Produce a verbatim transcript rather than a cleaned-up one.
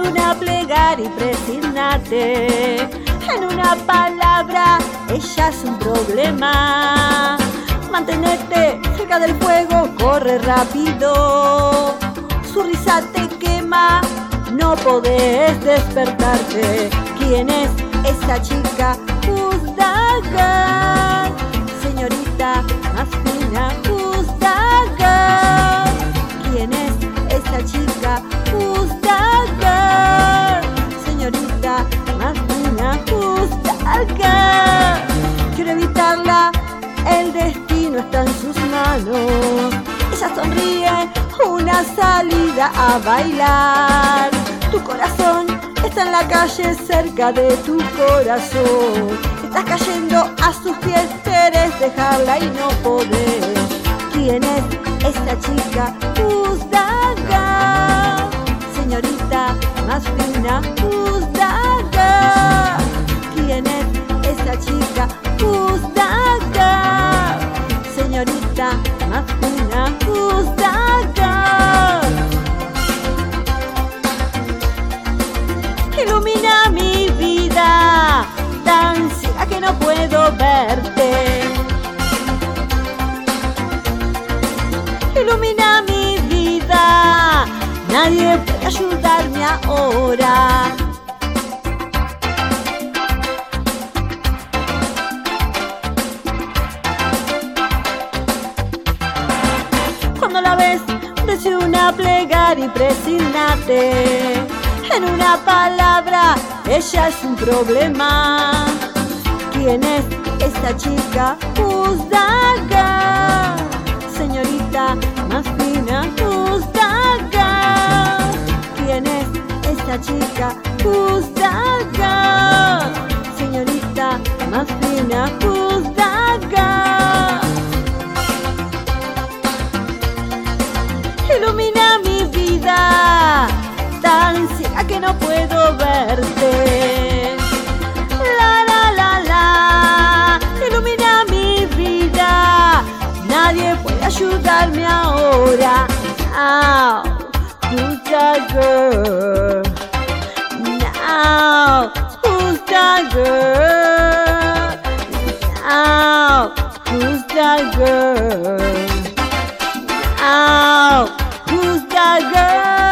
una plegaria y presignate. En una palabra, ella es un problema. Mantenerte cerca del fuego, corre rápido. Su risa te quema, no podés despertarte. ¿Quién es esa chica? Who's that girl? Señorita más fina, who's that girl? ¿Quién es esa chica? Who's that girl? Señorita más fina, who's that girl? Quiero evitarla, el destino está en sus manos. Ella sonríe, una salida a bailar. Tu corazón está en la calle, cerca de tu corazón. Estás cayendo a sus pies, querés dejarla y no podés. ¿Quién es esta chica? Who's that girl? Señorita más fina, who's that girl? ¿Quién es esa chica? Who's that girl? Señorita más fina, who's that girl? Ilumina mi vida, tan ciega que no puedo verte. Ilumina mi vida, nadie puede ayudarme ahora. Cuando la ves, recibe una plegaria y presignate. En una palabra, ella es un problema. ¿Quién es esta chica? Who's that girl? Señorita más fina, who's that girl? ¿Quién es esta chica? Who's that girl? Señorita más fina, who's that girl? Ilumina mi vida, tan ciega que no puedo verte. La la la la, ilumina mi vida, nadie puede ayudarme ahora. Now, who's that girl? Now, who's that girl? Now, who's that girl? Now, who's that girl?